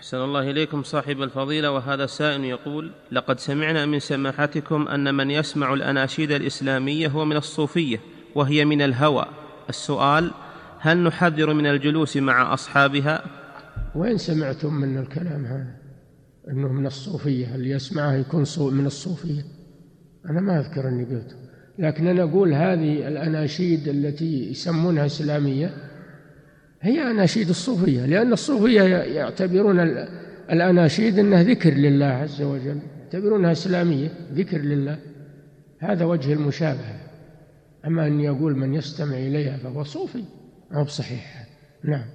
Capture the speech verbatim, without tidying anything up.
أحسن الله إليكم صاحب الفضيلة. وهذا سائل يقول: لقد سمعنا من سماحتكم أن من يسمع الأناشيد الإسلامية هو من الصوفية وهي من الهوى. السؤال: هل نحذر من الجلوس مع أصحابها؟ وين سمعتم من الكلام هذا أنه من الصوفية؟ اللي يسمعه يكون من الصوفية؟ أنا ما أذكر أني قلت، لكن أنا أقول هذه الأناشيد التي يسمونها إسلامية هي أناشيد الصوفية، لأن الصوفية يعتبرون الأناشيد أنها ذكر لله عز وجل، يعتبرونها إسلامية ذكر لله. هذا وجه المشابهة. أما أن يقول من يستمع إليها فهو صوفي، ما هو بصحيح. نعم.